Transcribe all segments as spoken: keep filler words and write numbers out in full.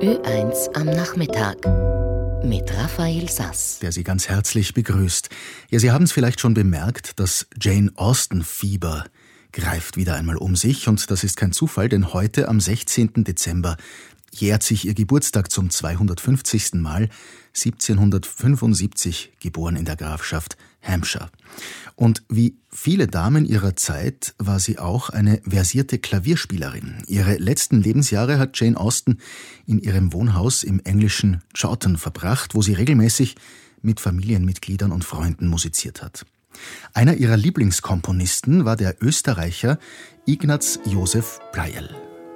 Ö eins am Nachmittag mit Raphael Sass, der Sie ganz herzlich begrüßt. Ja, Sie haben es vielleicht schon bemerkt, das Jane Austen-Fieber greift wieder einmal um sich. Und das ist kein Zufall, denn heute am sechzehnten Dezember jährt sich ihr Geburtstag zum zweihundertfünfzigsten Mal, siebzehnhundertfünfundsiebzig geboren in der Grafschaft Hampshire. Und wie viele Damen ihrer Zeit war sie auch eine versierte Klavierspielerin. Ihre letzten Lebensjahre hat Jane Austen in ihrem Wohnhaus im englischen Chawton verbracht, wo sie regelmäßig mit Familienmitgliedern und Freunden musiziert hat. Einer ihrer Lieblingskomponisten war der Österreicher Ignaz Josef Pleyel.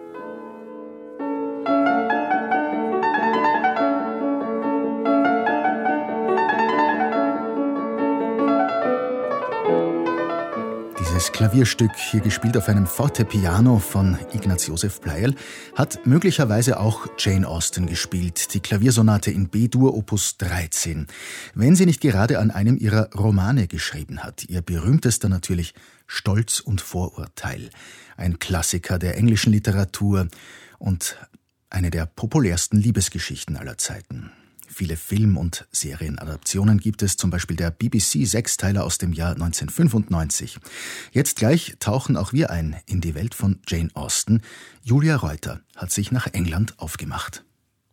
Das Klavierstück, hier gespielt auf einem Fortepiano von Ignaz Josef Pleyel, hat möglicherweise auch Jane Austen gespielt, die Klaviersonate in B-Dur Opus dreizehn, wenn sie nicht gerade an einem ihrer Romane geschrieben hat. Ihr berühmtester natürlich Stolz und Vorurteil, ein Klassiker der englischen Literatur und eine der populärsten Liebesgeschichten aller Zeiten. Viele Film- und Serienadaptionen gibt es, zum Beispiel der B B C-Sechsteiler aus dem Jahr neunzehnhundertfünfundneunzig. Jetzt gleich tauchen auch wir ein in die Welt von Jane Austen. Julia Reuter hat sich nach England aufgemacht.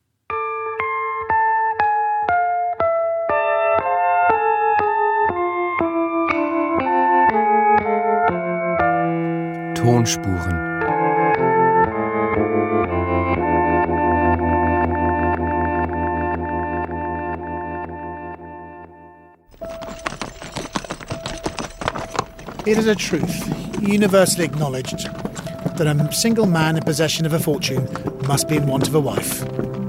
Tonspuren. It is a truth, universally acknowledged, that a single man in possession of a fortune must be in want of a wife.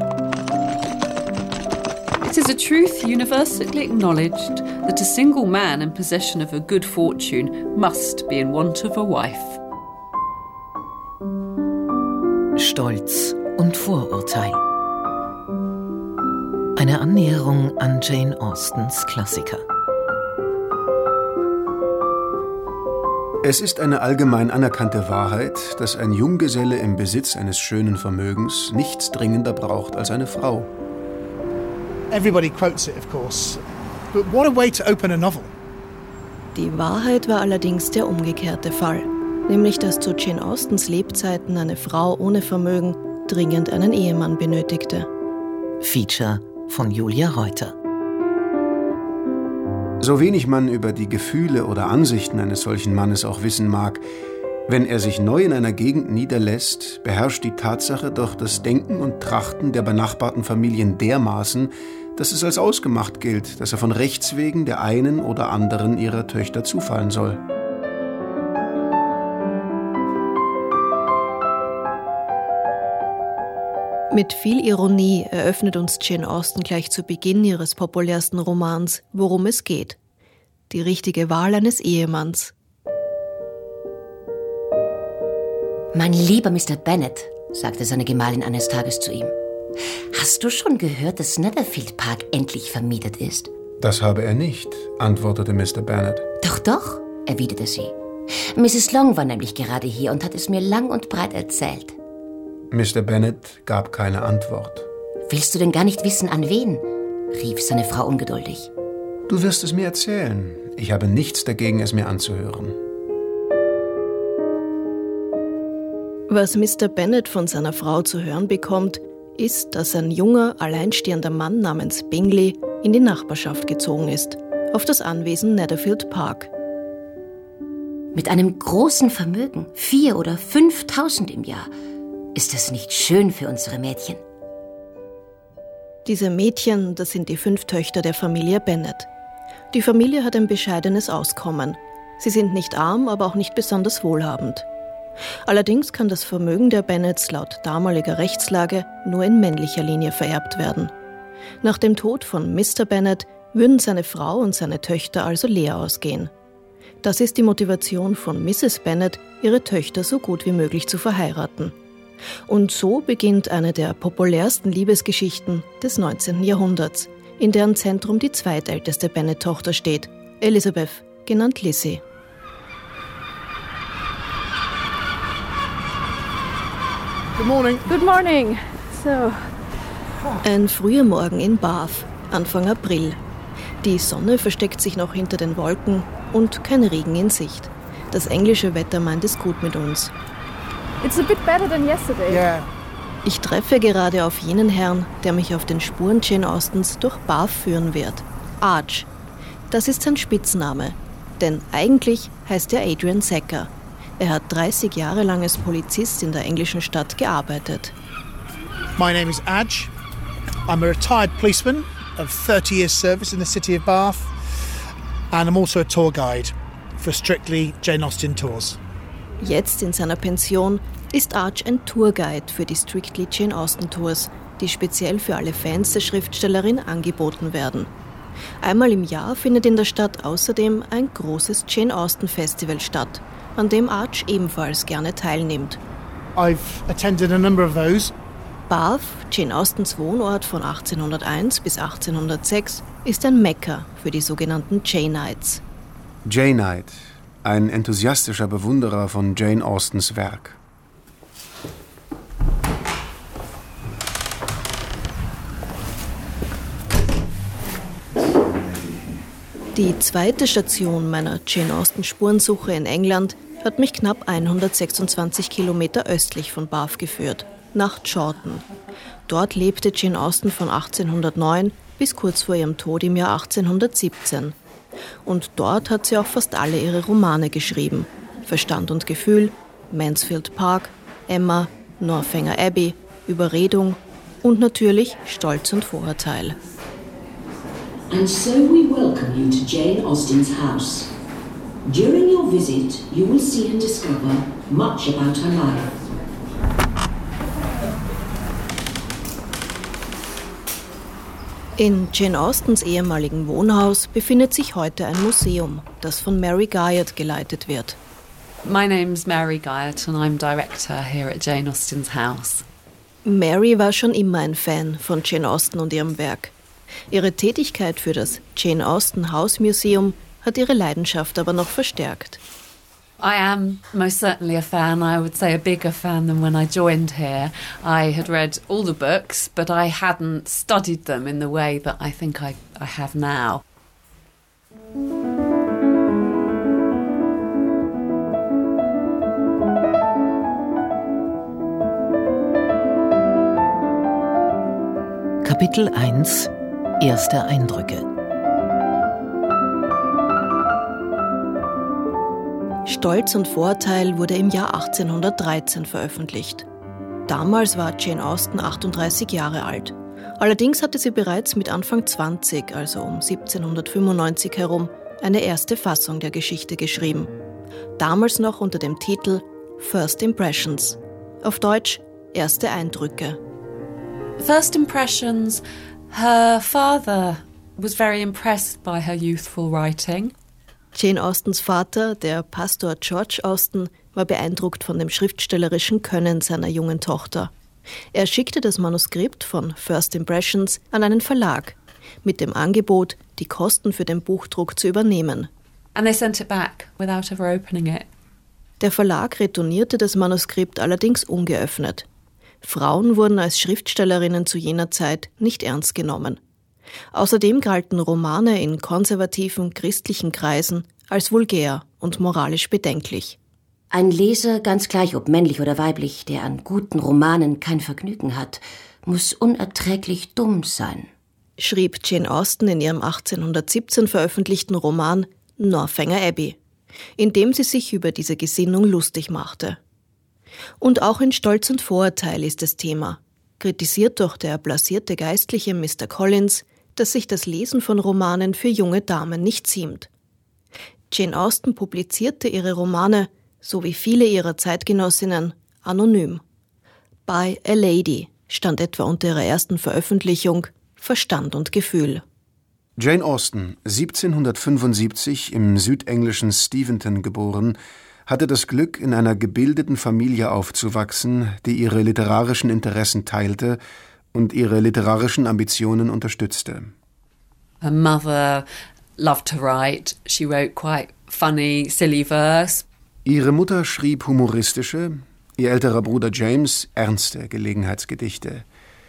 It is a truth universally acknowledged that a single man in possession of a good fortune must be in want of a wife. Stolz und Vorurteil. Eine Annäherung an Jane Austens Klassiker. Es ist eine allgemein anerkannte Wahrheit, dass ein Junggeselle im Besitz eines schönen Vermögens nichts dringender braucht als eine Frau. Everybody quotes it, of course. But what a way to open a novel. Die Wahrheit war allerdings der umgekehrte Fall. Nämlich, dass zu Jane Austens Lebzeiten eine Frau ohne Vermögen dringend einen Ehemann benötigte. Feature von Julia Reuter. So wenig man über die Gefühle oder Ansichten eines solchen Mannes auch wissen mag, wenn er sich neu in einer Gegend niederlässt, beherrscht die Tatsache doch das Denken und Trachten der benachbarten Familien dermaßen, dass es als ausgemacht gilt, dass er von Rechts wegen der einen oder anderen ihrer Töchter zufallen soll. Mit viel Ironie eröffnet uns Jane Austen gleich zu Beginn ihres populärsten Romans, worum es geht. Die richtige Wahl eines Ehemanns. Mein lieber Mister Bennet, sagte seine Gemahlin eines Tages zu ihm, hast du schon gehört, dass Netherfield Park endlich vermietet ist? Das habe er nicht, antwortete Mister Bennet. Doch, doch, erwiderte sie. Misses Long war nämlich gerade hier und hat es mir lang und breit erzählt. Mister Bennet gab keine Antwort. Willst du denn gar nicht wissen, an wen? Rief seine Frau ungeduldig. Du wirst es mir erzählen. Ich habe nichts dagegen, es mir anzuhören. Was Mister Bennet von seiner Frau zu hören bekommt, ist, dass ein junger, alleinstehender Mann namens Bingley in die Nachbarschaft gezogen ist, auf das Anwesen Netherfield Park. Mit einem großen Vermögen, vier oder fünftausend im Jahr. Ist das nicht schön für unsere Mädchen? Diese Mädchen, das sind die fünf Töchter der Familie Bennet. Die Familie hat ein bescheidenes Auskommen. Sie sind nicht arm, aber auch nicht besonders wohlhabend. Allerdings kann das Vermögen der Bennets laut damaliger Rechtslage nur in männlicher Linie vererbt werden. Nach dem Tod von Mister Bennet würden seine Frau und seine Töchter also leer ausgehen. Das ist die Motivation von Misses Bennet, ihre Töchter so gut wie möglich zu verheiraten. Und so beginnt eine der populärsten Liebesgeschichten des neunzehnten Jahrhunderts, in deren Zentrum die zweitälteste Bennet-Tochter steht, Elizabeth, genannt Lizzie. Good morning. Good morning. So, Ein früher Morgen in Bath, Anfang April. Die Sonne versteckt sich noch hinter den Wolken und kein Regen in Sicht. Das englische Wetter meint es gut mit uns. It's a bit better than yesterday. Yeah. Ich treffe gerade auf jenen Herrn, der mich auf den Spuren Jane Austens durch Bath führen wird. Arch. Das ist sein Spitzname. Denn eigentlich heißt er Adrian Sacker. Er hat dreißig Jahre lang als Polizist in der englischen Stadt gearbeitet. My name is Adge. I'm a retired policeman of thirty years service in the city of Bath. And I'm also a tour guide for Strictly Jane Austen Tours. Jetzt in seiner Pension ist Arch ein Tourguide für die Strictly Jane Austen Tours, die speziell für alle Fans der Schriftstellerin angeboten werden. Einmal im Jahr findet in der Stadt außerdem ein großes Jane Austen Festival statt, an dem Arch ebenfalls gerne teilnimmt. I've attended a number of those. Bath, Jane Austens Wohnort von achtzehnhunderteins bis achtzehnhundertsechs, ist ein Mekka für die sogenannten Janeites. Janeite, ein enthusiastischer Bewunderer von Jane Austens Werk. Die zweite Station meiner Jane Austen Spurensuche in England hat mich knapp hundertsechsundzwanzig Kilometer östlich von Bath geführt, nach Chawton. Dort lebte Jane Austen von achtzehnhundertneun bis kurz vor ihrem Tod im Jahr achtzehnhundertsiebzehn. Und dort hat sie auch fast alle ihre Romane geschrieben. Verstand und Gefühl, Mansfield Park, Emma, Northanger Abbey, Überredung und natürlich Stolz und Vorurteil. And so we welcome you to Jane Austen's house. During your visit, you will see and discover much about her life. In Jane Austens ehemaligen Wohnhaus befindet sich heute ein Museum, das von Mary Guyot geleitet wird. My name's Mary Guyot and I'm director here at Jane Austen's house. Mary war schon immer ein Fan von Jane Austen und ihrem Werk. Ihre Tätigkeit für das Jane Austen House Museum hat ihre Leidenschaft aber noch verstärkt. I am most certainly a fan. I would say a bigger fan than when I joined here. I had read all the books, but I hadn't studied them in the way that I think I, I have now. Kapitel eins – Erste Eindrücke. Stolz und Vorurteil wurde im Jahr achtzehnhundertdreizehn veröffentlicht. Damals war Jane Austen achtunddreißig Jahre alt. Allerdings hatte sie bereits mit Anfang zwanzig, also um siebzehnhundertfünfundneunzig herum, eine erste Fassung der Geschichte geschrieben. Damals noch unter dem Titel First Impressions. Auf Deutsch Erste Eindrücke. First impressions, her father was very impressed by her youthful writing. Jane Austens Vater, der Pastor George Austen, war beeindruckt von dem schriftstellerischen Können seiner jungen Tochter. Er schickte das Manuskript von First Impressions an einen Verlag mit dem Angebot, die Kosten für den Buchdruck zu übernehmen. And they sent it back without ever opening it. Der Verlag retournierte das Manuskript allerdings ungeöffnet. Frauen wurden als Schriftstellerinnen zu jener Zeit nicht ernst genommen. Außerdem galten Romane in konservativen, christlichen Kreisen als vulgär und moralisch bedenklich. Ein Leser, ganz gleich ob männlich oder weiblich, der an guten Romanen kein Vergnügen hat, muss unerträglich dumm sein, schrieb Jane Austen in ihrem achtzehnhundertsiebzehn veröffentlichten Roman Northanger Abbey, in dem sie sich über diese Gesinnung lustig machte. Und auch in Stolz und Vorurteil ist das Thema, kritisiert doch der blasierte Geistliche Mister Collins, dass sich das Lesen von Romanen für junge Damen nicht ziemt. Jane Austen publizierte ihre Romane, so wie viele ihrer Zeitgenossinnen, anonym. By a Lady stand etwa unter ihrer ersten Veröffentlichung Verstand und Gefühl. Jane Austen, siebzehnhundertfünfundsiebzig im südenglischen Steventon geboren, hatte das Glück, in einer gebildeten Familie aufzuwachsen, die ihre literarischen Interessen teilte und ihre literarischen Ambitionen unterstützte. Her mother loved to write. She wrote quite funny, silly verse. Ihre Mutter schrieb humoristische, ihr älterer Bruder James ernste Gelegenheitsgedichte.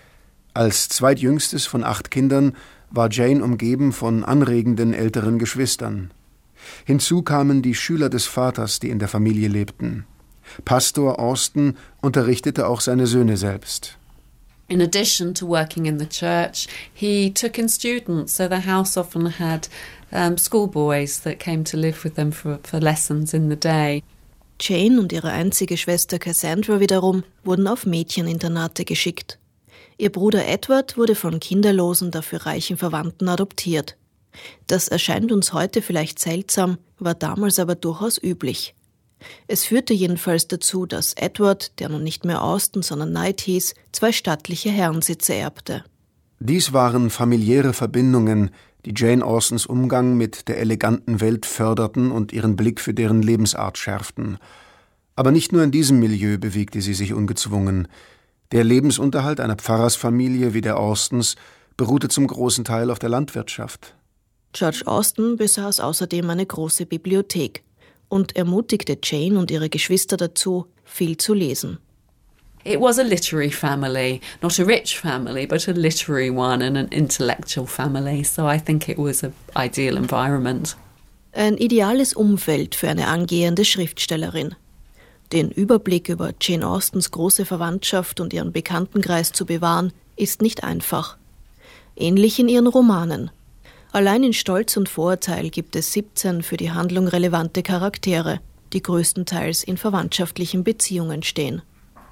Als zweitjüngstes von acht Kindern war Jane umgeben von anregenden älteren Geschwistern. Hinzu kamen die Schüler des Vaters, die in der Familie lebten. Pastor Austin unterrichtete auch seine Söhne selbst. In addition to working in the church, he took in students, so the house often had um, schoolboys that came to live with them for, for lessons in the day. Jane und ihre einzige Schwester Cassandra wiederum wurden auf Mädcheninternate geschickt. Ihr Bruder Edward wurde von kinderlosen, dafür reichen Verwandten adoptiert. Das erscheint uns heute vielleicht seltsam, war damals aber durchaus üblich. Es führte jedenfalls dazu, dass Edward, der nun nicht mehr Austin, sondern Knight hieß, zwei stattliche Herrensitze erbte. Dies waren familiäre Verbindungen, die Jane Austens Umgang mit der eleganten Welt förderten und ihren Blick für deren Lebensart schärften. Aber nicht nur in diesem Milieu bewegte sie sich ungezwungen. Der Lebensunterhalt einer Pfarrersfamilie wie der Austens beruhte zum großen Teil auf der Landwirtschaft. George Austin besaß außerdem eine große Bibliothek und ermutigte Jane und ihre Geschwister dazu, viel zu lesen. It was a literary family, not a rich family, but a literary one and an intellectual family, so I think it was an ideal environment. Ein ideales Umfeld für eine angehende Schriftstellerin. Den Überblick über Jane Austens große Verwandtschaft und ihren Bekanntenkreis zu bewahren, ist nicht einfach. Ähnlich in ihren Romanen. Allein in Stolz und Vorurteil gibt es siebzehn für die Handlung relevante Charaktere, die größtenteils in verwandtschaftlichen Beziehungen stehen.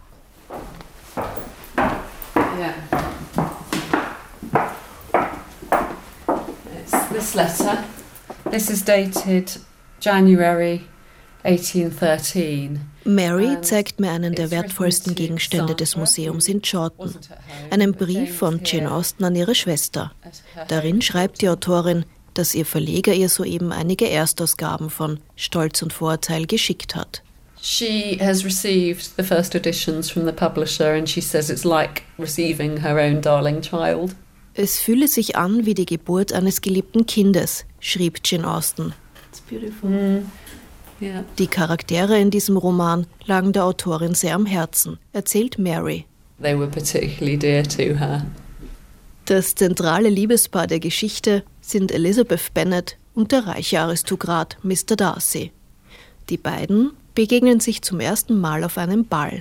Yeah. It's this letter. This is dated January eighteen thirteen. Mary zeigt mir einen der wertvollsten Gegenstände des Museums in Chawton, einen Brief von Jane Austen an ihre Schwester. Darin schreibt die Autorin, dass ihr Verleger ihr soeben einige Erstausgaben von Stolz und Vorurteil geschickt hat. She has received the first editions from the publisher and she says it's like receiving her own darling child. Es fühle sich an wie die Geburt eines geliebten Kindes, schrieb Jane Austen. It's beautiful. Mm. Yeah. Die Charaktere in diesem Roman lagen der Autorin sehr am Herzen, erzählt Mary. They were particularly dear to her. Das zentrale Liebespaar der Geschichte sind Elizabeth Bennet und der reiche Aristokrat Mister Darcy. Die beiden begegnen sich zum ersten Mal auf einem Ball.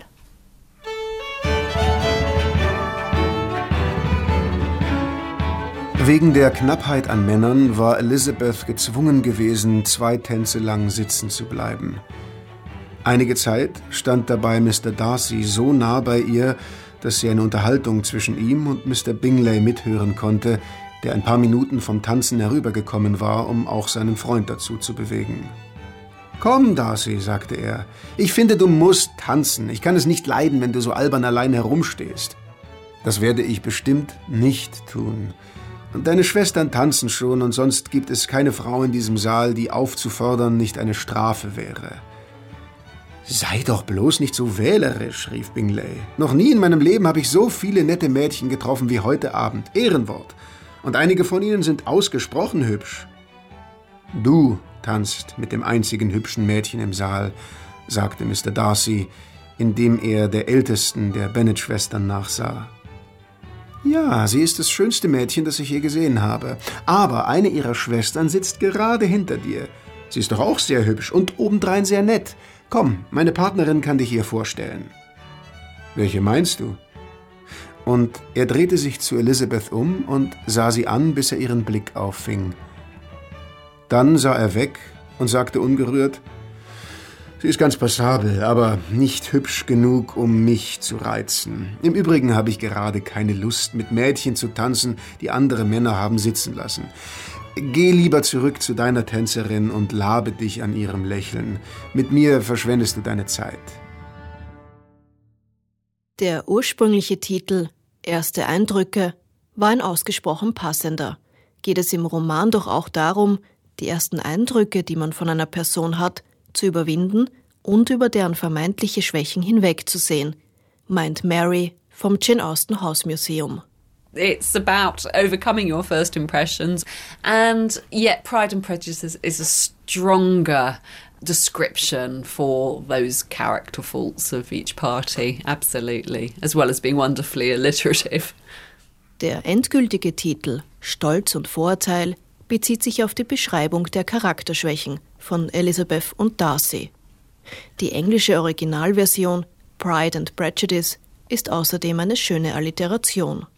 Wegen der Knappheit an Männern war Elizabeth gezwungen gewesen, zwei Tänze lang sitzen zu bleiben. Einige Zeit stand dabei Mister Darcy so nah bei ihr, dass sie eine Unterhaltung zwischen ihm und Mister Bingley mithören konnte, der ein paar Minuten vom Tanzen herübergekommen war, um auch seinen Freund dazu zu bewegen. »Komm, Darcy«, sagte er, »ich finde, du musst tanzen. Ich kann es nicht leiden, wenn du so albern allein herumstehst.« »Das werde ich bestimmt nicht tun. Und deine Schwestern tanzen schon, und sonst gibt es keine Frau in diesem Saal, die aufzufordern nicht eine Strafe wäre.« »Sei doch bloß nicht so wählerisch«, rief Bingley. »Noch nie in meinem Leben habe ich so viele nette Mädchen getroffen wie heute Abend. Ehrenwort. Und einige von ihnen sind ausgesprochen hübsch.« »Du tanzt mit dem einzigen hübschen Mädchen im Saal«, sagte Mister Darcy, indem er der ältesten der Bennet-Schwestern nachsah. »Ja, sie ist das schönste Mädchen, das ich je gesehen habe. Aber eine ihrer Schwestern sitzt gerade hinter dir. Sie ist doch auch sehr hübsch und obendrein sehr nett. Komm, meine Partnerin kann dich ihr vorstellen.« »Welche meinst du?« Und er drehte sich zu Elizabeth um und sah sie an, bis er ihren Blick auffing. Dann sah er weg und sagte ungerührt, »Sie ist ganz passabel, aber nicht hübsch genug, um mich zu reizen. Im Übrigen habe ich gerade keine Lust, mit Mädchen zu tanzen, die andere Männer haben sitzen lassen. Geh lieber zurück zu deiner Tänzerin und labe dich an ihrem Lächeln. Mit mir verschwendest du deine Zeit.« Der ursprüngliche Titel »Erste Eindrücke« war ein ausgesprochen passender. Geht es im Roman doch auch darum, die ersten Eindrücke, die man von einer Person hat, zu überwinden und über deren vermeintliche Schwächen hinwegzusehen, meint Mary vom Jane Austen House Museum. It's about overcoming your first impressions, and yet Pride and Prejudice is, is a stronger description for those character faults of each party, absolutely, as well as being wonderfully alliterative. Der endgültige Titel »Stolz und Vorurteil« bezieht sich auf die Beschreibung der Charakterschwächen von Elizabeth und Darcy. Die englische Originalversion »Pride and Prejudice« ist außerdem eine schöne Alliteration.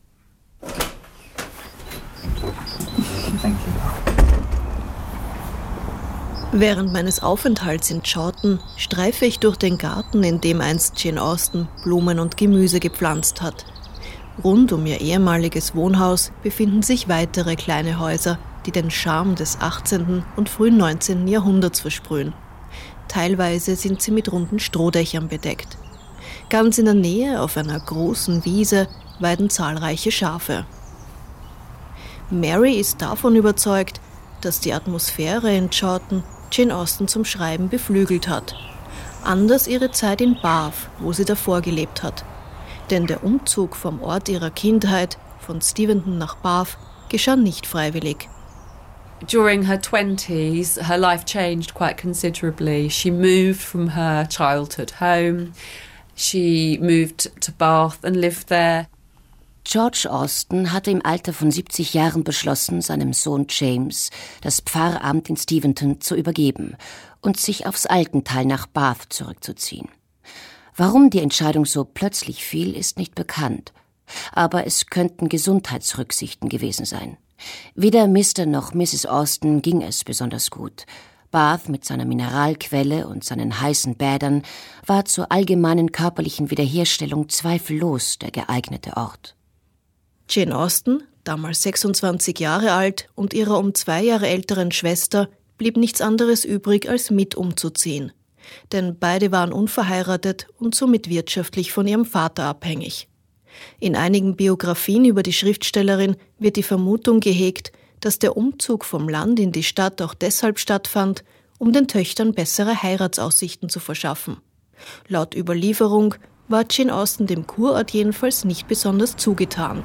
Während meines Aufenthalts in Chawton streife ich durch den Garten, in dem einst Jane Austen Blumen und Gemüse gepflanzt hat. Rund um ihr ehemaliges Wohnhaus befinden sich weitere kleine Häuser, die den Charme des achtzehnten und frühen neunzehnten Jahrhunderts versprühen. Teilweise sind sie mit runden Strohdächern bedeckt. Ganz in der Nähe, auf einer großen Wiese, weiden zahlreiche Schafe. Mary ist davon überzeugt, dass die Atmosphäre in Chawton Jane Austen zum Schreiben beflügelt hat. Anders ihre Zeit in Bath, wo sie davor gelebt hat. Denn der Umzug vom Ort ihrer Kindheit, von Steventon nach Bath, geschah nicht freiwillig. During her twenties, her life changed quite considerably. She moved from her childhood home. She moved to Bath and lived there. George Austen hatte im Alter von siebzig Jahren beschlossen, seinem Sohn James das Pfarramt in Steventon zu übergeben und sich aufs Altental nach Bath zurückzuziehen. Warum die Entscheidung so plötzlich fiel, ist nicht bekannt. Aber es könnten Gesundheitsrücksichten gewesen sein. Weder Mister noch Misses Austen ging es besonders gut. Bath mit seiner Mineralquelle und seinen heißen Bädern war zur allgemeinen körperlichen Wiederherstellung zweifellos der geeignete Ort. Jane Austen, damals sechsundzwanzig Jahre alt, und ihrer um zwei Jahre älteren Schwester blieb nichts anderes übrig, als mit umzuziehen. Denn beide waren unverheiratet und somit wirtschaftlich von ihrem Vater abhängig. In einigen Biografien über die Schriftstellerin wird die Vermutung gehegt, dass der Umzug vom Land in die Stadt auch deshalb stattfand, um den Töchtern bessere Heiratsaussichten zu verschaffen. Laut Überlieferung war Jane Austen dem Kurort jedenfalls nicht besonders zugetan.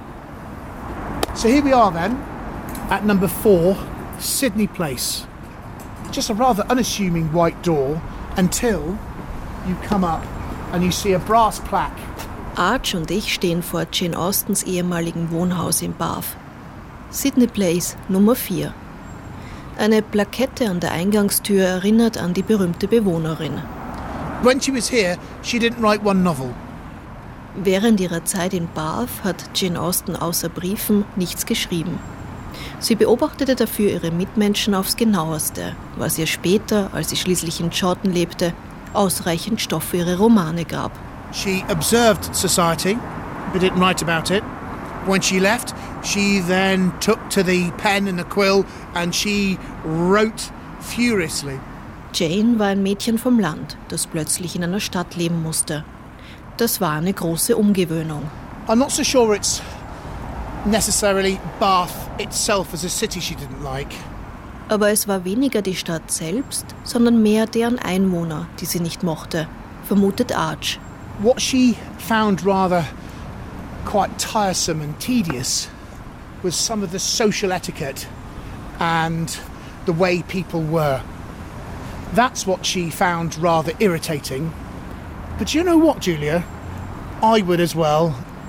So here we are then, at number four, Sydney Place. Just a rather unassuming white door until you come up and you see a brass plaque. Arch und ich stehen vor Jane Austens ehemaligen Wohnhaus in Bath. Sydney Place Nummer vier. Eine Plakette an der Eingangstür erinnert an die berühmte Bewohnerin. When she was here, she didn't write one novel. Während ihrer Zeit in Bath hat Jane Austen außer Briefen nichts geschrieben. Sie beobachtete dafür ihre Mitmenschen aufs Genaueste, was ihr später, als sie schließlich in Chawton lebte, ausreichend Stoff für ihre Romane gab. She observed society, but didn't write about it. When she left, she then took to the pen and the quill and she wrote furiously. Jane war ein Mädchen vom Land, das plötzlich in einer Stadt leben musste. Das war eine große Umgewöhnung. I'm not so sure it's necessarily Bath itself as a city she didn't like. Aber es war weniger die Stadt selbst, sondern mehr deren Einwohner, die sie nicht mochte, vermutet Arch. What she found rather quite tiresome and tedious was some of the social etiquette and the way people were. That's what she found rather irritating. But you know what, Julia? I would as well.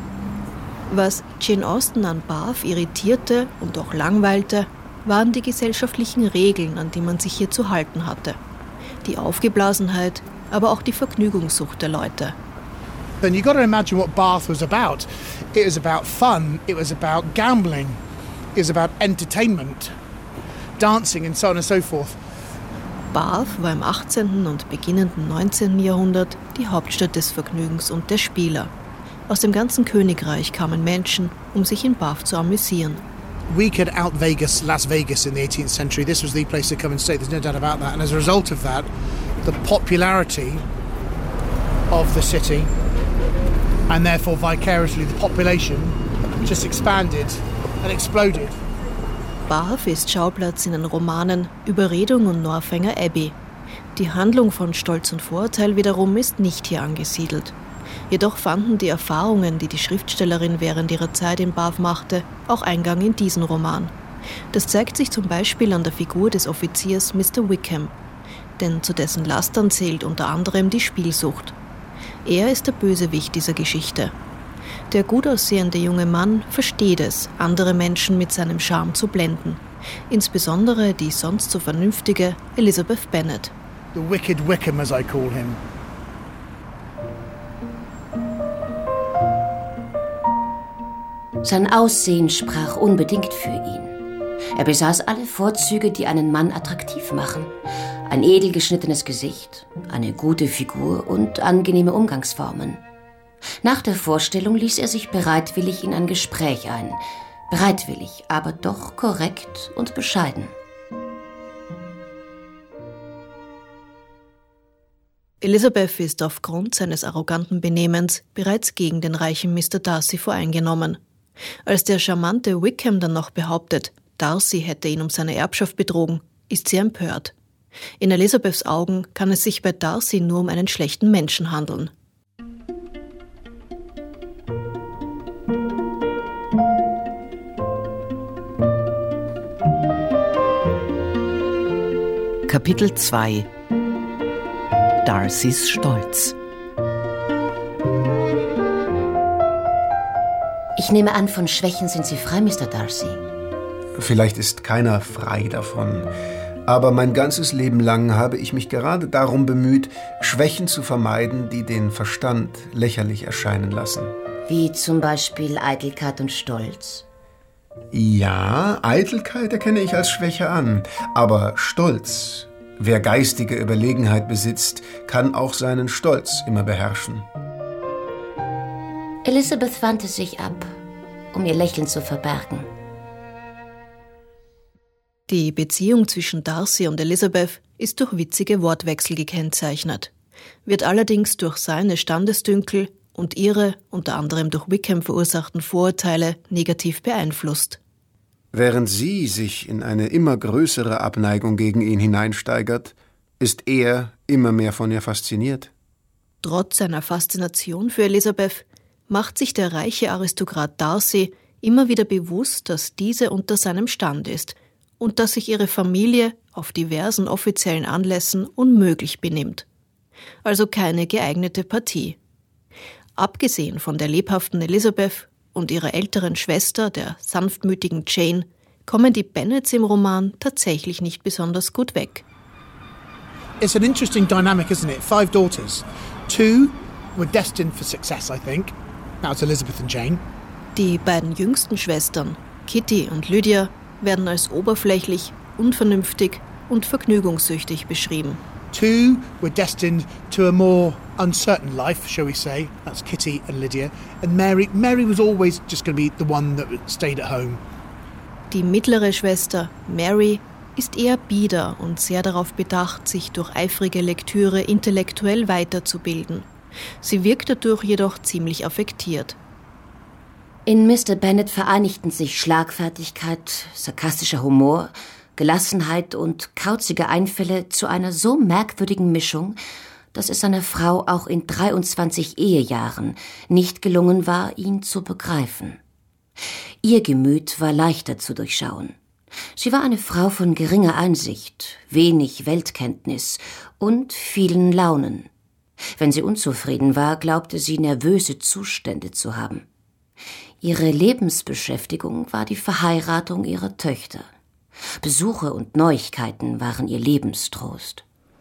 Was Jane Austen an Bath irritierte und auch langweilte, waren die gesellschaftlichen Regeln, an die man sich hier zu halten hatte. Die Aufgeblasenheit, aber auch die Vergnügungssucht der Leute. Then you got to imagine what Bath was about. It was about fun, it was about gambling, it was about entertainment, dancing and so on and so forth. Bath war im achtzehnten und beginnenden neunzehnten Jahrhundert die Hauptstadt des Vergnügens und der Spieler. Aus dem ganzen Königreich kamen Menschen, um sich in Bath zu amüsieren. We could out-Vegas Las Vegas in the eighteenth century. This was the place to come and stay. There's no doubt about that. And as a result of that, the popularity of the city and therefore vicariously the population just expanded and exploded. Bath ist Schauplatz in den Romanen Überredung und Northanger Abbey. Die Handlung von Stolz und Vorurteil wiederum ist nicht hier angesiedelt. Jedoch fanden die Erfahrungen, die die Schriftstellerin während ihrer Zeit in Bath machte, auch Eingang in diesen Roman. Das zeigt sich zum Beispiel an der Figur des Offiziers Mister Wickham, denn zu dessen Lastern zählt unter anderem die Spielsucht. Er ist der Bösewicht dieser Geschichte. Der gut aussehende junge Mann versteht es, andere Menschen mit seinem Charme zu blenden. Insbesondere die sonst so vernünftige Elizabeth Bennet. The Wicked Wickham, as I call him. Sein Aussehen sprach unbedingt für ihn. Er besaß alle Vorzüge, die einen Mann attraktiv machen. Ein edel geschnittenes Gesicht, eine gute Figur und angenehme Umgangsformen. Nach der Vorstellung ließ er sich bereitwillig in ein Gespräch ein. Bereitwillig, aber doch korrekt und bescheiden. Elizabeth ist aufgrund seines arroganten Benehmens bereits gegen den reichen Mister Darcy voreingenommen. Als der charmante Wickham dann noch behauptet, Darcy hätte ihn um seine Erbschaft betrogen, ist sie empört. In Elizabeths Augen kann es sich bei Darcy nur um einen schlechten Menschen handeln. Kapitel zwei. Darcys Stolz. Ich nehme an, von Schwächen sind Sie frei, Mister Darcy. Vielleicht ist keiner frei davon. Aber mein ganzes Leben lang habe ich mich gerade darum bemüht, Schwächen zu vermeiden, die den Verstand lächerlich erscheinen lassen. Wie zum Beispiel Eitelkeit und Stolz? Ja, Eitelkeit erkenne ich als Schwäche an. Aber Stolz, wer geistige Überlegenheit besitzt, kann auch seinen Stolz immer beherrschen. Elizabeth wandte sich ab, um ihr Lächeln zu verbergen. Die Beziehung zwischen Darcy und Elizabeth ist durch witzige Wortwechsel gekennzeichnet, wird allerdings durch seine Standesdünkel und ihre, unter anderem durch Wickham verursachten Vorurteile, negativ beeinflusst. Während sie sich in eine immer größere Abneigung gegen ihn hineinsteigert, ist er immer mehr von ihr fasziniert. Trotz seiner Faszination für Elizabeth macht sich der reiche Aristokrat Darcy immer wieder bewusst, dass diese unter seinem Stand ist und dass sich ihre Familie auf diversen offiziellen Anlässen unmöglich benimmt. Also keine geeignete Partie. Abgesehen von der lebhaften Elizabeth und ihrer älteren Schwester, der sanftmütigen Jane, kommen die Bennets im Roman tatsächlich nicht besonders gut weg. It's an interesting dynamic, isn't it? Five daughters. Two were destined for success, I think. That's Elizabeth and Jane. Die beiden jüngsten Schwestern, Kitty und Lydia, werden als oberflächlich, unvernünftig und vergnügungssüchtig beschrieben. Two were destined to a more uncertain life, shall we say. That's Kitty and Lydia. And Mary, Mary was always just going to be the one that stayed at home. Die mittlere Schwester, Mary, ist eher bieder und sehr darauf bedacht, sich durch eifrige Lektüre intellektuell weiterzubilden. Sie wirkt dadurch jedoch ziemlich affektiert. In Mister Bennet vereinigten sich Schlagfertigkeit, sarkastischer Humor, Gelassenheit und kauzige Einfälle zu einer so merkwürdigen Mischung, dass es seiner Frau auch in dreiundzwanzig Ehejahren nicht gelungen war, ihn zu begreifen. Ihr Gemüt war leichter zu durchschauen. Sie war eine Frau von geringer Einsicht, wenig Weltkenntnis und vielen Launen. Wenn sie unzufrieden war, glaubte sie, nervöse Zustände zu haben. Ihre Lebensbeschäftigung war die Verheiratung ihrer Töchter. Besuche und Neuigkeiten waren ihr Lebenstrost.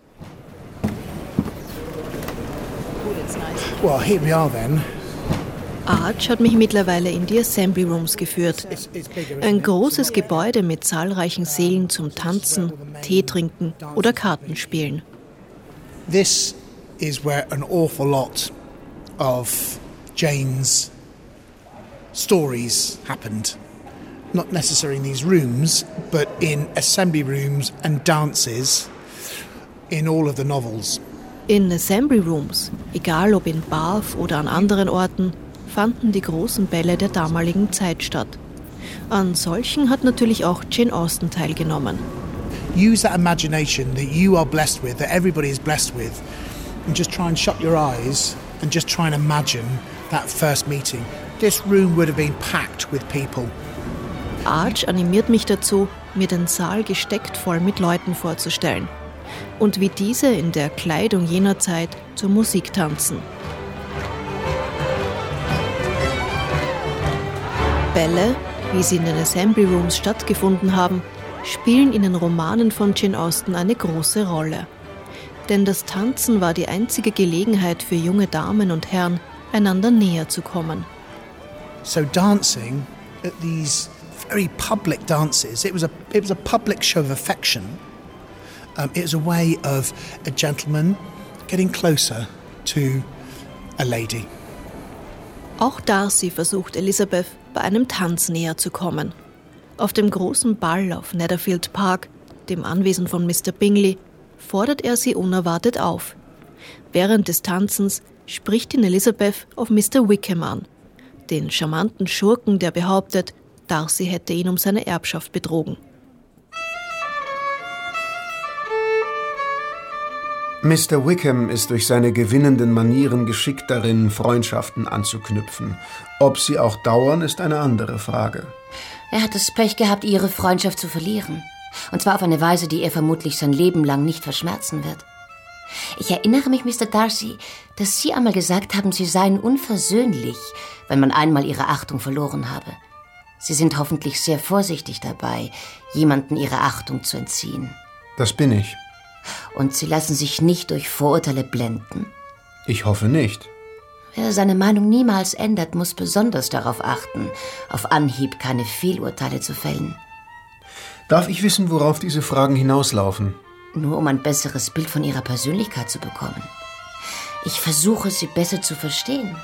Well, here we are then. Arch hat mich mittlerweile in die Assembly Rooms geführt. Ein großes Gebäude mit zahlreichen Sälen zum Tanzen, Tee trinken oder Kartenspielen. This is where an awful lot of Jane's stories happened. Not necessarily in these rooms, but in assembly rooms and dances in all of the novels. In Assembly Rooms, egal ob in Bath oder an anderen Orten, fanden die großen Bälle der damaligen Zeit statt. An solchen hat natürlich auch Jane Austen teilgenommen. Use that imagination that you are blessed with, that everybody is blessed with, and just try and shut your eyes and just try and imagine that first meeting. This room would have been packed with people. Arch animiert mich dazu, mir den Saal gesteckt voll mit Leuten vorzustellen. Und wie diese in der Kleidung jener Zeit zur Musik tanzen. Bälle, wie sie in den Assembly Rooms stattgefunden haben, spielen in den Romanen von Jane Austen eine große Rolle. Denn das Tanzen war die einzige Gelegenheit für junge Damen und Herren, einander näher zu kommen. So dancing at these very public dances, it was a it was a public show of affection. Um, it was a way of a gentleman getting closer to a lady. Auch Darcy versucht Elizabeth bei einem Tanz näher zu kommen. Auf dem großen Ball auf Netherfield Park, dem Anwesen von Mister Bingley, fordert er sie unerwartet auf. Während des Tanzens spricht ihn Elizabeth auf Mister Wickham an, den charmanten Schurken, der behauptet, Darcy hätte ihn um seine Erbschaft betrogen. Mister Wickham ist durch seine gewinnenden Manieren geschickt darin, Freundschaften anzuknüpfen. Ob sie auch dauern, ist eine andere Frage. Er hat das Pech gehabt, ihre Freundschaft zu verlieren. Und zwar auf eine Weise, die er vermutlich sein Leben lang nicht verschmerzen wird. Ich erinnere mich, Mister Darcy, dass Sie einmal gesagt haben, Sie seien unversöhnlich, wenn man einmal Ihre Achtung verloren habe. Sie sind hoffentlich sehr vorsichtig dabei, jemanden Ihre Achtung zu entziehen. Das bin ich. Und Sie lassen sich nicht durch Vorurteile blenden? Ich hoffe nicht. Wer seine Meinung niemals ändert, muss besonders darauf achten, auf Anhieb keine Fehlurteile zu fällen. Darf ich wissen, worauf diese Fragen hinauslaufen? Nur um ein besseres Bild von Ihrer Persönlichkeit zu bekommen. Ich versuche, Sie besser zu verstehen.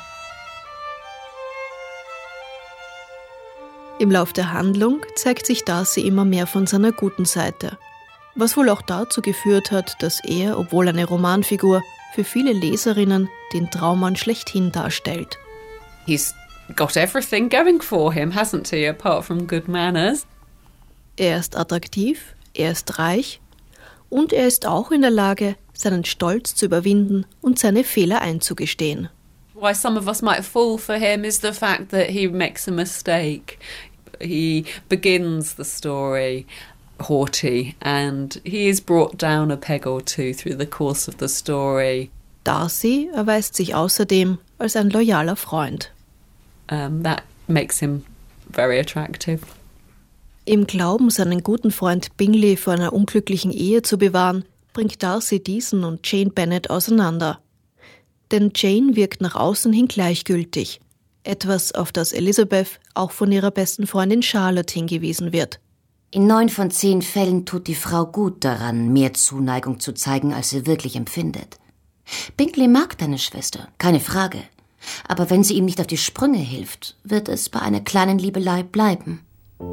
Im Lauf der Handlung zeigt sich Darcy immer mehr von seiner guten Seite. Was wohl auch dazu geführt hat, dass er, obwohl eine Romanfigur, für viele Leserinnen den Traummann schlechthin darstellt. He's got everything going for him, hasn't he, apart from good manners? Er ist attraktiv, er ist reich und er ist auch in der Lage, seinen Stolz zu überwinden und seine Fehler einzugestehen. Why some of us might fall for him is the fact that he makes a mistake. He begins the story haughty and he is brought down a peg or two through the course of the story. Darcy erweist sich außerdem als ein loyaler Freund. Um, that makes him very attractive. Im Glauben, seinen guten Freund Bingley vor einer unglücklichen Ehe zu bewahren, bringt Darcy diesen und Jane Bennet auseinander. Denn Jane wirkt nach außen hin gleichgültig. Etwas, auf das Elizabeth auch von ihrer besten Freundin Charlotte hingewiesen wird. In neun von zehn Fällen tut die Frau gut daran, mehr Zuneigung zu zeigen, als sie wirklich empfindet. Bingley mag deine Schwester, keine Frage. Aber wenn sie ihm nicht auf die Sprünge hilft, wird es bei einer kleinen Liebelei bleiben.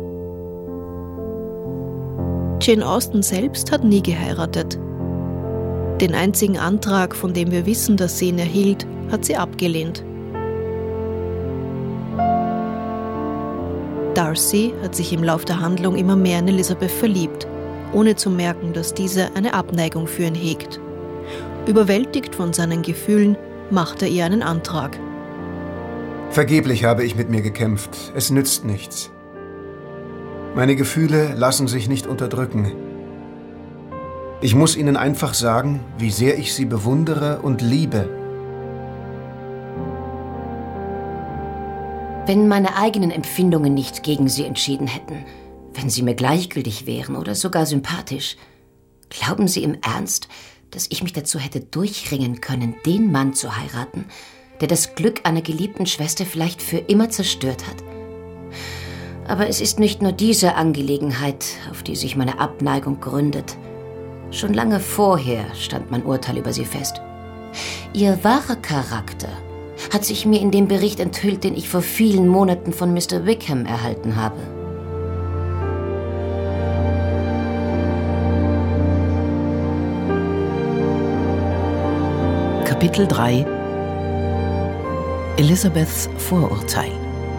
Jane Austen selbst hat nie geheiratet. Den einzigen Antrag, von dem wir wissen, dass sie ihn erhielt, hat sie abgelehnt. Darcy hat sich im Lauf der Handlung immer mehr in Elizabeth verliebt, ohne zu merken, dass diese eine Abneigung für ihn hegt. Überwältigt von seinen Gefühlen, macht er ihr einen Antrag. Vergeblich habe ich mit mir gekämpft. Es nützt nichts. Meine Gefühle lassen sich nicht unterdrücken. Ich muss Ihnen einfach sagen, wie sehr ich Sie bewundere und liebe. Wenn meine eigenen Empfindungen nicht gegen Sie entschieden hätten, wenn Sie mir gleichgültig wären oder sogar sympathisch, glauben Sie im Ernst, dass ich mich dazu hätte durchringen können, den Mann zu heiraten, der das Glück einer geliebten Schwester vielleicht für immer zerstört hat? Aber es ist nicht nur diese Angelegenheit, auf die sich meine Abneigung gründet. Schon lange vorher stand mein Urteil über sie fest. Ihr wahrer Charakter hat sich mir in dem Bericht enthüllt, den ich vor vielen Monaten von Mister Wickham erhalten habe. Kapitel drei Elizabeths Vorurteil.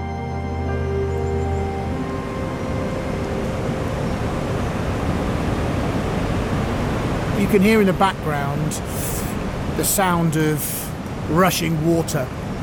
You can hear in the background the sound of rushing water.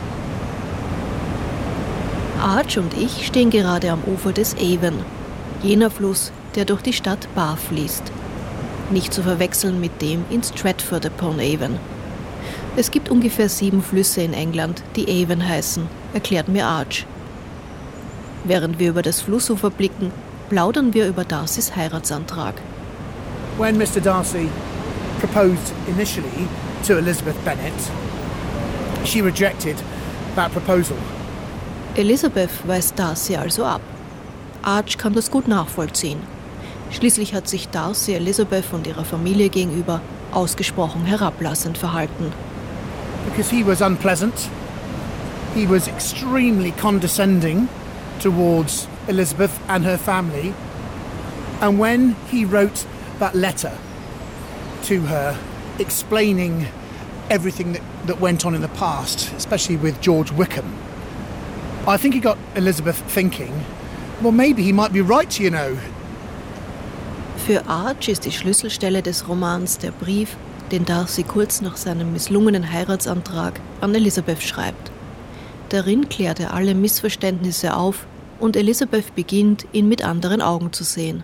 Arch und ich stehen gerade am Ufer des Avon, jener Fluss, der durch die Stadt Bath fließt. Nicht zu verwechseln mit dem in Stratford-upon-Avon. Es gibt ungefähr sieben Flüsse in England, die Avon heißen, erklärt mir Arch. Während wir über das Flussufer blicken, plaudern wir über Darcys Heiratsantrag. When Mister Darcy proposed initially to Elizabeth Bennet, she rejected that proposal. Elizabeth weist Darcy also ab. Arch kann das gut nachvollziehen. Schließlich hat sich Darcy Elizabeth und ihrer Familie gegenüber ausgesprochen herablassend verhalten. Because he was unpleasant, he was extremely condescending towards Elizabeth and her family, and when he wrote that letter to her explaining everything that, that went on in the past, especially with George Wickham, I think he got Elizabeth thinking, well, maybe he might be right, you know. Für Arch ist die Schlüsselstelle des Romans der Brief, den Darcy kurz nach seinem misslungenen Heiratsantrag an Elizabeth schreibt. Darin klärt er alle Missverständnisse auf und Elizabeth beginnt, ihn mit anderen Augen zu sehen.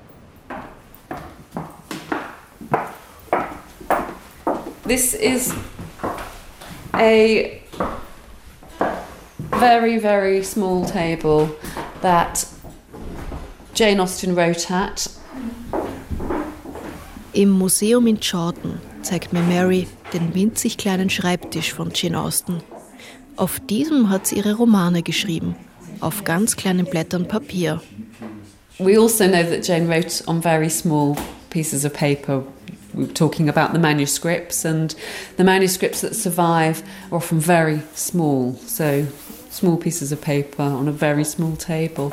This is a very, very small table that Jane Austen wrote at. Im Museum in Chawton zeigt mir Mary den winzig kleinen Schreibtisch von Jane Austen. Auf diesem hat sie ihre Romane geschrieben, auf ganz kleinen Blättern Papier. We also know that Jane wrote on very small pieces of paper. We were talking about the manuscripts, and the manuscripts that survive are often very small, so small pieces of paper on a very small table.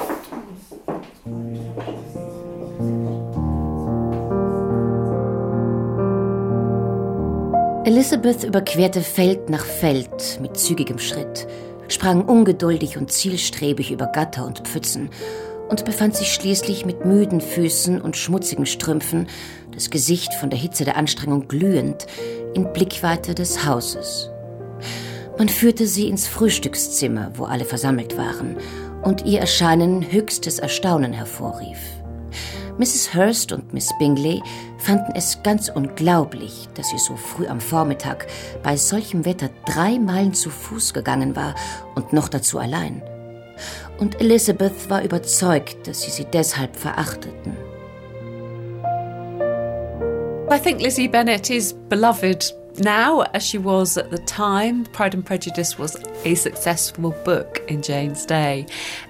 Elizabeth überquerte Feld nach Feld mit zügigem Schritt, sprang ungeduldig und zielstrebig über Gatter und Pfützen und befand sich schließlich mit müden Füßen und schmutzigen Strümpfen, das Gesicht von der Hitze der Anstrengung glühend, in Blickweite des Hauses. Man führte sie ins Frühstückszimmer, wo alle versammelt waren, und ihr Erscheinen höchstes Erstaunen hervorrief. Misses Hurst und Miss Bingley fanden es ganz unglaublich, dass sie so früh am Vormittag bei solchem Wetter drei Meilen zu Fuß gegangen war und noch dazu allein. Und Elizabeth war überzeugt, dass sie sie deshalb verachteten. I think Lizzie Bennet is beloved now as she was at the time. Pride and Prejudice was a successful book in Jane's day.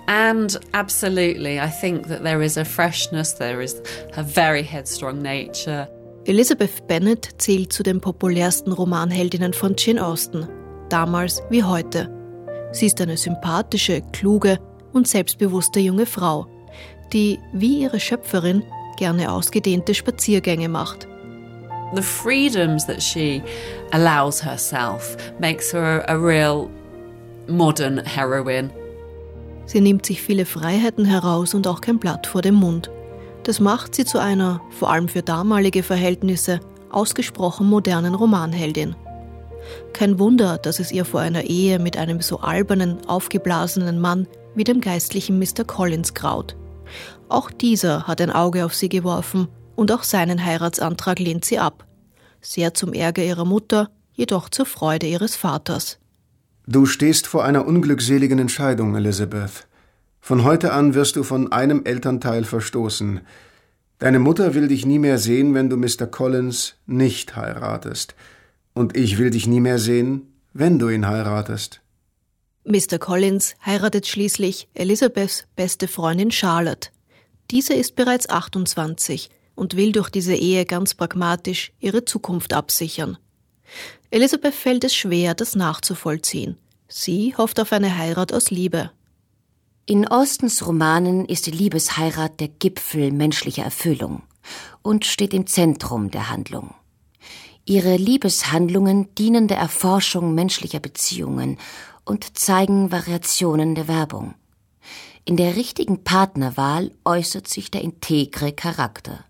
And absolutely, I think that there is a freshness, there is a very headstrong nature. Elizabeth Bennet zählt zu den populärsten Romanheldinnen von Jane Austen, damals wie heute. Sie ist eine sympathische, kluge und selbstbewusste junge Frau, die, wie ihre Schöpferin, gerne ausgedehnte Spaziergänge macht. The freedoms that she allows herself makes her a real modern heroine. Sie nimmt sich viele Freiheiten heraus und auch kein Blatt vor dem Mund. Das macht sie zu einer, vor allem für damalige Verhältnisse, ausgesprochen modernen Romanheldin. Kein Wunder, dass es ihr vor einer Ehe mit einem so albernen, aufgeblasenen Mann wie dem geistlichen Mister Collins graut. Auch dieser hat ein Auge auf sie geworfen und auch seinen Heiratsantrag lehnt sie ab. Sehr zum Ärger ihrer Mutter, jedoch zur Freude ihres Vaters. Du stehst vor einer unglückseligen Entscheidung, Elizabeth. Von heute an wirst du von einem Elternteil verstoßen. Deine Mutter will dich nie mehr sehen, wenn du Mister Collins nicht heiratest. Und ich will dich nie mehr sehen, wenn du ihn heiratest. Mister Collins heiratet schließlich Elizabeths beste Freundin Charlotte. Diese ist bereits achtundzwanzig und will durch diese Ehe ganz pragmatisch ihre Zukunft absichern. Elizabeth fällt es schwer, das nachzuvollziehen. Sie hofft auf eine Heirat aus Liebe. In Austens Romanen ist die Liebesheirat der Gipfel menschlicher Erfüllung und steht im Zentrum der Handlung. Ihre Liebeshandlungen dienen der Erforschung menschlicher Beziehungen und zeigen Variationen der Werbung. In der richtigen Partnerwahl äußert sich der integre Charakter.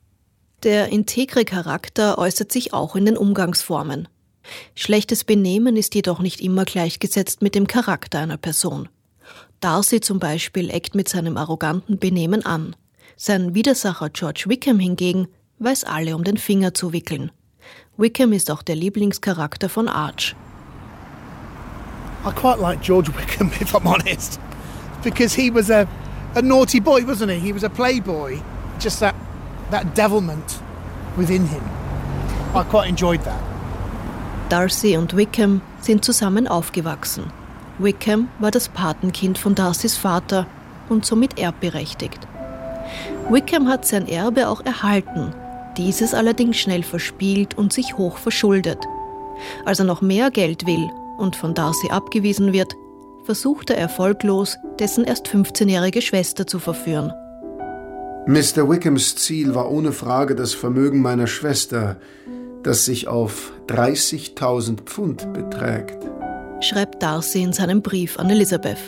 Der integre Charakter äußert sich auch in den Umgangsformen. Schlechtes Benehmen ist jedoch nicht immer gleichgesetzt mit dem Charakter einer Person. Darcy zum Beispiel eckt mit seinem arroganten Benehmen an. Sein Widersacher George Wickham hingegen weiß alle um den Finger zu wickeln. Wickham ist auch der Lieblingscharakter von Arch. I quite like George Wickham, if I'm honest. because he was a, a naughty boy, wasn't he? He was a playboy. Just that, that devilment within him. I quite enjoyed that. Darcy und Wickham sind zusammen aufgewachsen. Wickham war das Patenkind von Darcys Vater und somit erbberechtigt. Wickham hat sein Erbe auch erhalten, dieses allerdings schnell verspielt und sich hoch verschuldet. Als er noch mehr Geld will und von Darcy abgewiesen wird, versucht er erfolglos, dessen erst fünfzehnjährige Schwester zu verführen. Mister Wickhams Ziel war ohne Frage das Vermögen meiner Schwester, das sich auf dreißigtausend Pfund beträgt, schreibt Darcy in seinem Brief an Elizabeth.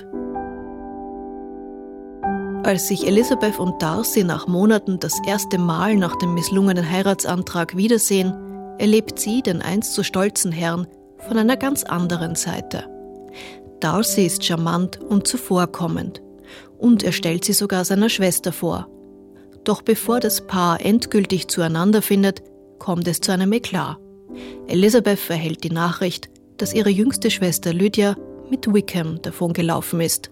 Als sich Elizabeth und Darcy nach Monaten das erste Mal nach dem misslungenen Heiratsantrag wiedersehen, erlebt sie den einst so stolzen Herrn von einer ganz anderen Seite. Darcy ist charmant und zuvorkommend und er stellt sie sogar seiner Schwester vor. Doch bevor das Paar endgültig zueinander findet, kommt es zu einem Eklat. Elizabeth erhält die Nachricht, dass ihre jüngste Schwester Lydia mit Wickham davongelaufen ist.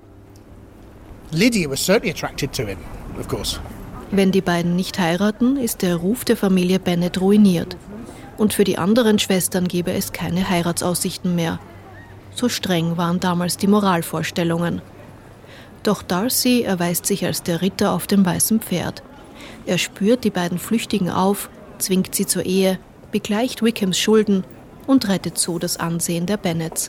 Lydia was certainly attracted to him, of course. Wenn die beiden nicht heiraten, ist der Ruf der Familie Bennet ruiniert. Und für die anderen Schwestern gäbe es keine Heiratsaussichten mehr. So streng waren damals die Moralvorstellungen. Doch Darcy erweist sich als der Ritter auf dem weißen Pferd. Er spürt die beiden Flüchtigen auf, zwingt sie zur Ehe, begleicht Wickhams Schulden und rettet so das Ansehen der Bennets.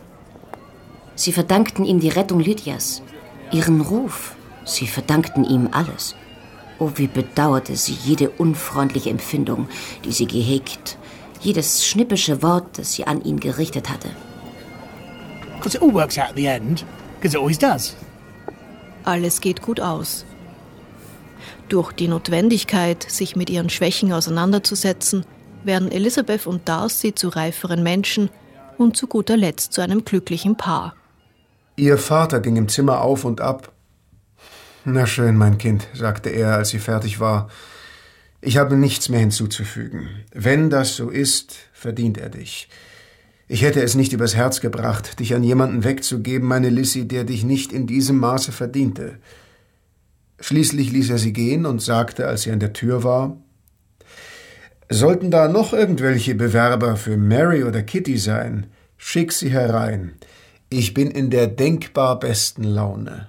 Sie verdankten ihm die Rettung Lydias, ihren Ruf. Sie verdankten ihm alles. Oh, wie bedauerte sie jede unfreundliche Empfindung, die sie gehegt, jedes schnippische Wort, das sie an ihn gerichtet hatte. Because it all works out at the end, because it always does. Alles geht gut aus. Durch die Notwendigkeit, sich mit ihren Schwächen auseinanderzusetzen, werden Elizabeth und Darcy zu reiferen Menschen und zu guter Letzt zu einem glücklichen Paar. Ihr Vater ging im Zimmer auf und ab. »Na schön, mein Kind«, sagte er, als sie fertig war. »Ich habe nichts mehr hinzuzufügen. Wenn das so ist, verdient er dich. Ich hätte es nicht übers Herz gebracht, dich an jemanden wegzugeben, meine Lissy, der dich nicht in diesem Maße verdiente.« Schließlich ließ er sie gehen und sagte, als sie an der Tür war, »Sollten da noch irgendwelche Bewerber für Mary oder Kitty sein, schick sie herein. Ich bin in der denkbar besten Laune.«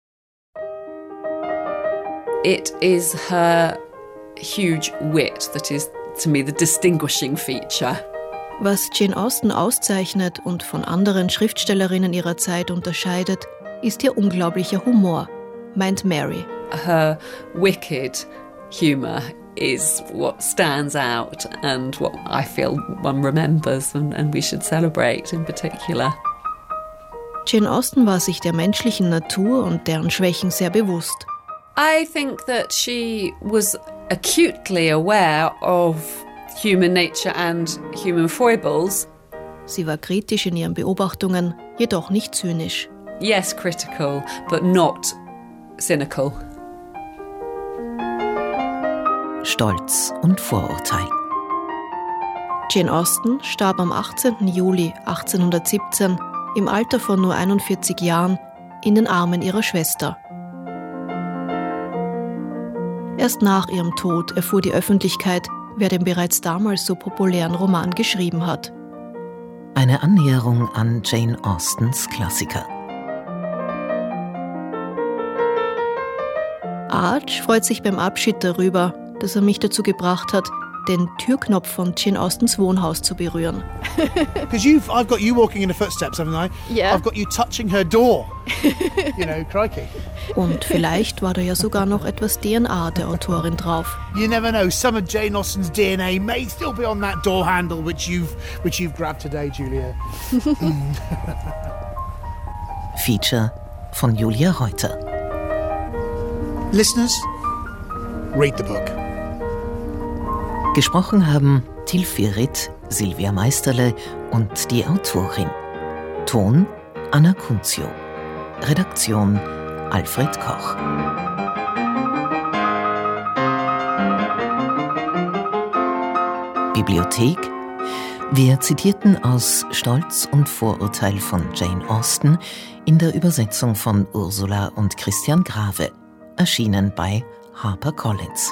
It is her huge wit that is, to me, the distinguishing feature. Was Jane Austen auszeichnet und von anderen Schriftstellerinnen ihrer Zeit unterscheidet, ist ihr unglaublicher Humor, meint Mary. Her wicked humour is what stands out and what I feel one remembers and, and we should celebrate in particular. Jane Austen war sich der menschlichen Natur und deren Schwächen sehr bewusst. I think that she was acutely aware of human nature and human foibles. Sie war kritisch in ihren Beobachtungen, jedoch nicht zynisch. Yes, critical, but not cynical. Stolz und Vorurteil. Jane Austen starb am achtzehnten Juli achtzehnhundertsiebzehn im Alter von nur einundvierzig Jahren in den Armen ihrer Schwester. Erst nach ihrem Tod erfuhr die Öffentlichkeit, wer den bereits damals so populären Roman geschrieben hat. Eine Annäherung an Jane Austens Klassiker. Arch freut sich beim Abschied darüber, dass er mich dazu gebracht hat, den Türknopf von Jane Austens Wohnhaus zu berühren. Because you've, I've got you walking in the footsteps, haven't I? Yeah. I've got you touching her door. You know, crikey. Und vielleicht war da ja sogar noch etwas D N A der Autorin drauf. You never know. Some of Jane Austen's D N A may still be on that door handle which you've which you've grabbed today, Julia. Feature von Julia Reuter. Listeners, read the book. Gesprochen haben Tilfi Ritt, Silvia Meisterle und die Autorin. Ton Anna Kunzio. Redaktion Alfred Koch. Bibliothek Wir zitierten aus Stolz und Vorurteil von Jane Austen in der Übersetzung von Ursula und Christian Grave, erschienen bei HarperCollins.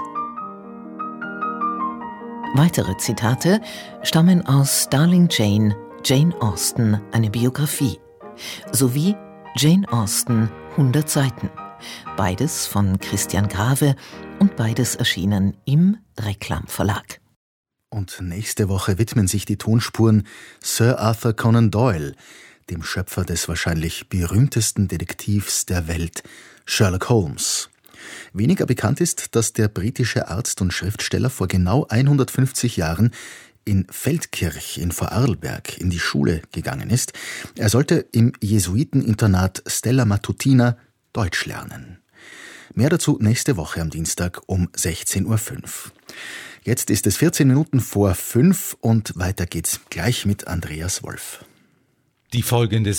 Weitere Zitate stammen aus Darling Jane, Jane Austen, eine Biografie, sowie Jane Austen, hundert Seiten, beides von Christian Grave und beides erschienen im Reklam Verlag. Und nächste Woche widmen sich die Tonspuren Sir Arthur Conan Doyle, dem Schöpfer des wahrscheinlich berühmtesten Detektivs der Welt, Sherlock Holmes. Weniger bekannt ist, dass der britische Arzt und Schriftsteller vor genau hundertfünfzig Jahren in Feldkirch in Vorarlberg in die Schule gegangen ist. Er sollte im Jesuiteninternat Stella Matutina Deutsch lernen. Mehr dazu nächste Woche am Dienstag um sechzehn Uhr fünf. Jetzt ist es vierzehn Minuten vor fünf und weiter geht's gleich mit Andreas Wolf. Die folgende